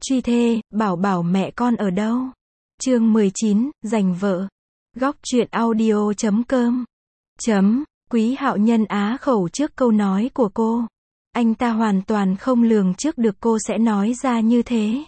Truy thê, bảo bảo mẹ con ở đâu? Chương 19, giành vợ. Góc truyện audio.com. Quý Hạo Nhân á khẩu trước câu nói của cô. Anh ta hoàn toàn không lường trước được cô sẽ nói ra như thế.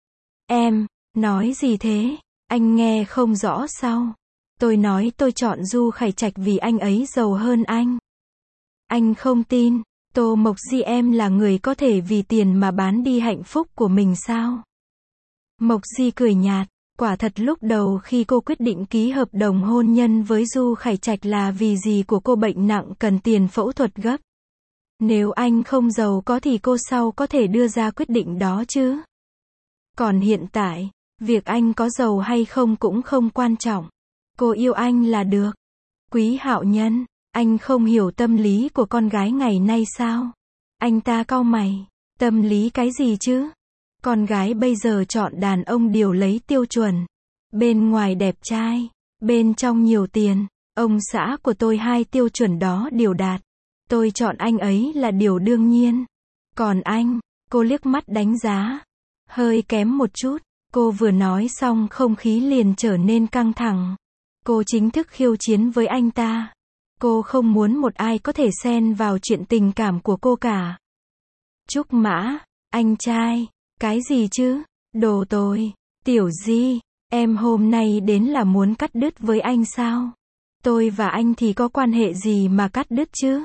Em, nói gì thế? Anh nghe không rõ sao? Tôi nói tôi chọn Du Khải Trạch vì anh ấy giàu hơn anh. Anh không tin. Tô Mộc Di em là người có thể vì tiền mà bán đi hạnh phúc của mình sao? Mộc Di cười nhạt, quả thật lúc đầu khi cô quyết định ký hợp đồng hôn nhân với Du Khải Trạch là vì dì của cô bệnh nặng cần tiền phẫu thuật gấp. Nếu anh không giàu có thì cô sao có thể đưa ra quyết định đó chứ? Còn hiện tại, việc anh có giàu hay không cũng không quan trọng. Cô yêu anh là được. Quý Hạo Nhân, anh không hiểu tâm lý của con gái ngày nay sao? Anh ta cau mày, tâm lý cái gì chứ? Con gái bây giờ chọn đàn ông đều lấy tiêu chuẩn. Bên ngoài đẹp trai, bên trong nhiều tiền. Ông xã của tôi hai tiêu chuẩn đó đều đạt. Tôi chọn anh ấy là điều đương nhiên. Còn anh, cô liếc mắt đánh giá. Hơi kém một chút. Cô vừa nói xong không khí liền trở nên căng thẳng. Cô chính thức khiêu chiến với anh ta. Cô không muốn một ai có thể xen vào chuyện tình cảm của cô cả. Trúc Mã, anh trai, cái gì chứ? Đồ tồi, Tiểu Di, em hôm nay đến là muốn cắt đứt với anh sao? Tôi và anh thì có quan hệ gì mà cắt đứt chứ?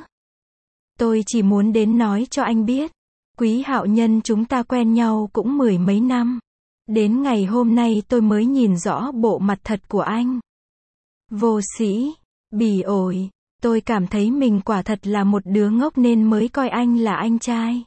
Tôi chỉ muốn đến nói cho anh biết. Quý Hạo Nhân chúng ta quen nhau cũng 10 mấy năm. Đến ngày hôm nay tôi mới nhìn rõ bộ mặt thật của anh. Vô sĩ, bỉ ổi. Tôi cảm thấy mình quả thật là một đứa ngốc nên mới coi anh là anh trai.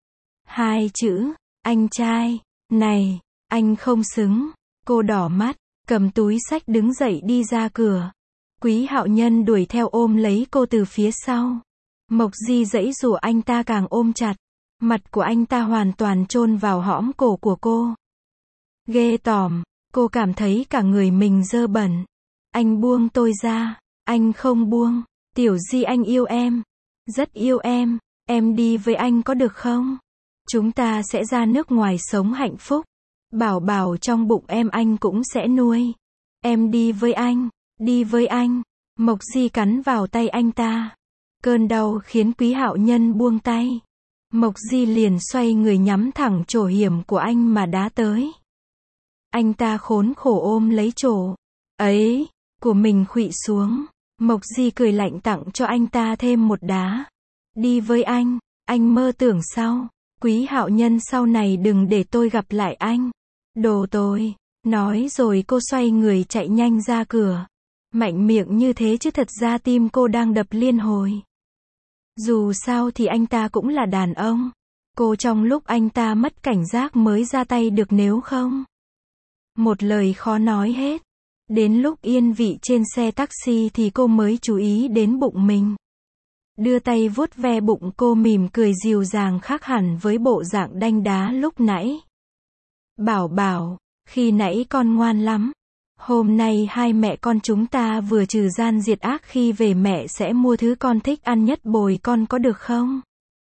Hai chữ, anh trai, này, anh không xứng. Cô đỏ mắt, cầm túi xách đứng dậy đi ra cửa. Quý Hạo Nhân đuổi theo ôm lấy cô từ phía sau. Mộc Di giãy giụa anh ta càng ôm chặt. Mặt của anh ta hoàn toàn chôn vào hõm cổ của cô. Ghê tởm, cô cảm thấy cả người mình dơ bẩn. Anh buông tôi ra, anh không buông. Tiểu Di anh yêu em, rất yêu em đi với anh có được không? Chúng ta sẽ ra nước ngoài sống hạnh phúc. Bảo bảo trong bụng em anh cũng sẽ nuôi. Em đi với anh, đi với anh. Mộc Di cắn vào tay anh ta. Cơn đau khiến Quý Hạo Nhân buông tay. Mộc Di liền xoay người nhắm thẳng chổ hiểm của anh mà đá tới. Anh ta khốn khổ ôm lấy chổ ấy của mình khuỵu xuống. Mộc Di cười lạnh tặng cho anh ta thêm một đá. Đi với anh mơ tưởng sao? Quý Hạo Nhân sau này đừng để tôi gặp lại anh. Đồ tồi, nói rồi cô xoay người chạy nhanh ra cửa. Mạnh miệng như thế chứ thật ra tim cô đang đập liên hồi. Dù sao thì anh ta cũng là đàn ông. Cô trong lúc anh ta mất cảnh giác mới ra tay được nếu không. Một lời khó nói hết. Đến lúc yên vị trên xe taxi thì cô mới chú ý đến bụng mình. Đưa tay vuốt ve bụng cô mỉm cười dịu dàng khác hẳn với bộ dạng đanh đá lúc nãy. Bảo bảo, khi nãy con ngoan lắm. Hôm nay hai mẹ con chúng ta vừa trừ gian diệt ác khi về mẹ sẽ mua thứ con thích ăn nhất bồi con có được không?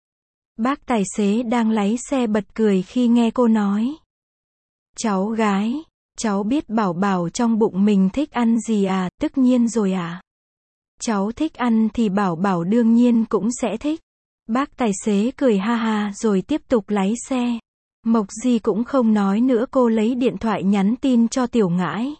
Bác tài xế đang lái xe bật cười khi nghe cô nói. Cháu gái, cháu biết bảo bảo trong bụng mình thích ăn gì à, tất nhiên rồi à? Cháu thích ăn thì bảo bảo đương nhiên cũng sẽ thích. Bác tài xế cười ha ha rồi tiếp tục lái xe. Mộc Di cũng không nói nữa cô lấy điện thoại nhắn tin cho Tiểu Ngãi.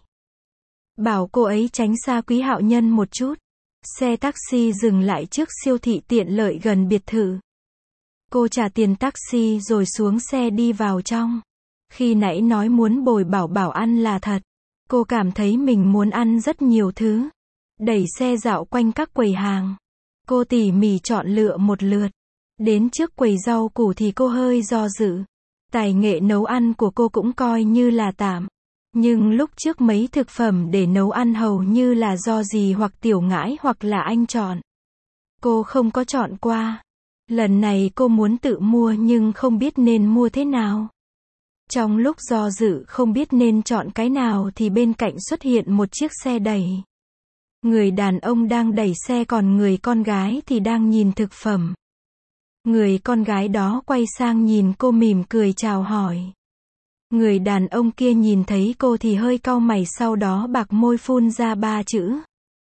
Bảo cô ấy tránh xa Quý Hạo Nhân một chút. Xe taxi dừng lại trước siêu thị tiện lợi gần biệt thự. Cô trả tiền taxi rồi xuống xe đi vào trong. Khi nãy nói muốn bồi bảo bảo ăn là thật. Cô cảm thấy mình muốn ăn rất nhiều thứ. Đẩy xe dạo quanh các quầy hàng. Cô tỉ mỉ chọn lựa một lượt. Đến trước quầy rau củ thì cô hơi do dự. Tài nghệ nấu ăn của cô cũng coi như là tạm. Nhưng lúc trước mấy thực phẩm để nấu ăn hầu như là do dì hoặc Tiểu Ngãi hoặc là anh chọn. Cô không có chọn qua. Lần này cô muốn tự mua nhưng không biết nên mua thế nào. Trong lúc do dự không biết nên chọn cái nào thì bên cạnh xuất hiện một chiếc xe đẩy. Người đàn ông đang đẩy xe còn người con gái thì đang nhìn thực phẩm. Người con gái đó quay sang nhìn cô mỉm cười chào hỏi. Người đàn ông kia nhìn thấy cô thì hơi cau mày, sau đó bạc môi phun ra 3 chữ.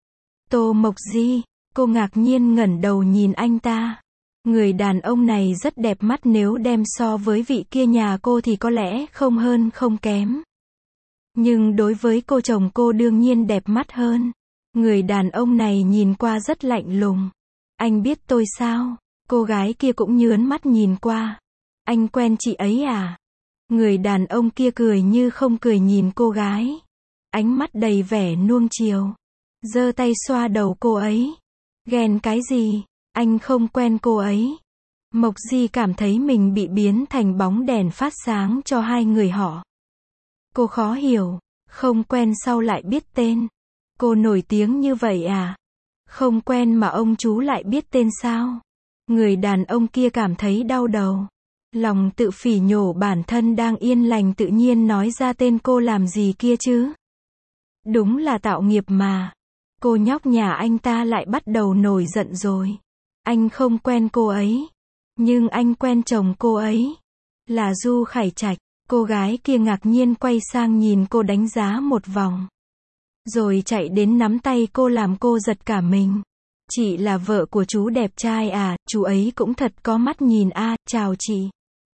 Tô Mộc Di. Cô ngạc nhiên ngẩng đầu nhìn anh ta. Người đàn ông này rất đẹp mắt, nếu đem so với vị kia nhà cô thì có lẽ không hơn không kém. Nhưng đối với cô chồng cô đương nhiên đẹp mắt hơn. Người đàn ông này nhìn qua rất lạnh lùng. Anh biết tôi sao? Cô gái kia cũng nhớn mắt nhìn qua. Anh quen chị ấy à? Người đàn ông kia cười như không cười nhìn cô gái. Ánh mắt đầy vẻ nuông chiều. Giơ tay xoa đầu cô ấy. Ghen cái gì? Anh không quen cô ấy. Mộc Di cảm thấy mình bị biến thành bóng đèn phát sáng cho hai người họ. Cô khó hiểu. Không quen sao lại biết tên? Cô nổi tiếng như vậy à? Không quen mà ông chú lại biết tên sao? Người đàn ông kia cảm thấy đau đầu. Lòng tự phỉ nhổ bản thân đang yên lành tự nhiên nói ra tên cô làm gì kia chứ? Đúng là tạo nghiệp mà. Cô nhóc nhà anh ta lại bắt đầu nổi giận rồi. Anh không quen cô ấy. Nhưng anh quen chồng cô ấy. Là Du Khải Trạch. Cô gái kia ngạc nhiên quay sang nhìn cô đánh giá một vòng. Rồi chạy đến nắm tay cô làm cô giật cả mình. Chị là vợ của chú đẹp trai à, chú ấy cũng thật có mắt nhìn a, chào chị.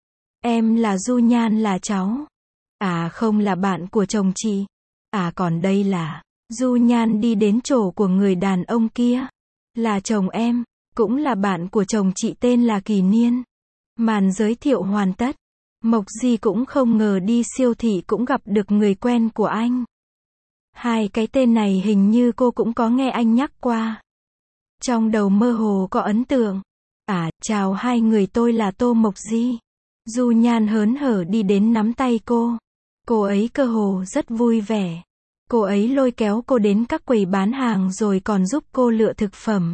Em là Du Nhan, là cháu. À không, là bạn của chồng chị. À còn đây là... Du Nhan đi đến chỗ của người đàn ông kia. Là chồng em, cũng là bạn của chồng chị, tên là Kỳ Niên. Màn giới thiệu hoàn tất. Mộc Di cũng không ngờ đi siêu thị cũng gặp được người quen của anh. Hai cái tên này hình như cô cũng có nghe anh nhắc qua. Trong đầu mơ hồ có ấn tượng. À, chào hai người, tôi là Tô Mộc Di. Du Nhan hớn hở đi đến nắm tay cô. Cô ấy cơ hồ rất vui vẻ. Cô ấy lôi kéo cô đến các quầy bán hàng rồi còn giúp cô lựa thực phẩm.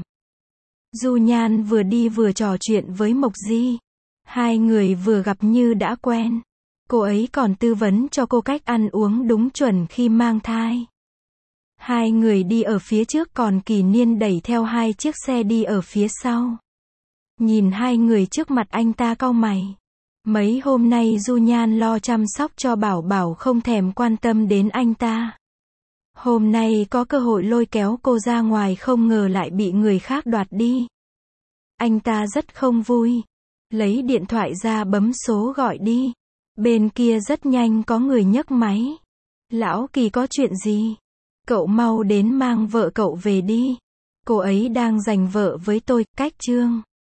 Du Nhan vừa đi vừa trò chuyện với Mộc Di. Hai người vừa gặp như đã quen. Cô ấy còn tư vấn cho cô cách ăn uống đúng chuẩn khi mang thai. Hai người đi ở phía trước, còn Kỳ Niên đẩy theo hai chiếc xe đi ở phía sau. Nhìn hai người trước mặt, anh ta cau mày. Mấy hôm nay Du Nhan lo chăm sóc cho Bảo Bảo, không thèm quan tâm đến anh ta. Hôm nay có cơ hội lôi kéo cô ra ngoài, không ngờ lại bị người khác đoạt đi. Anh ta rất không vui. Lấy điện thoại ra bấm số gọi đi. Bên kia rất nhanh có người nhấc máy. Lão Kỳ, có chuyện gì? Cậu mau đến mang vợ cậu về đi. Cô ấy đang giành vợ với tôi, cách Trương.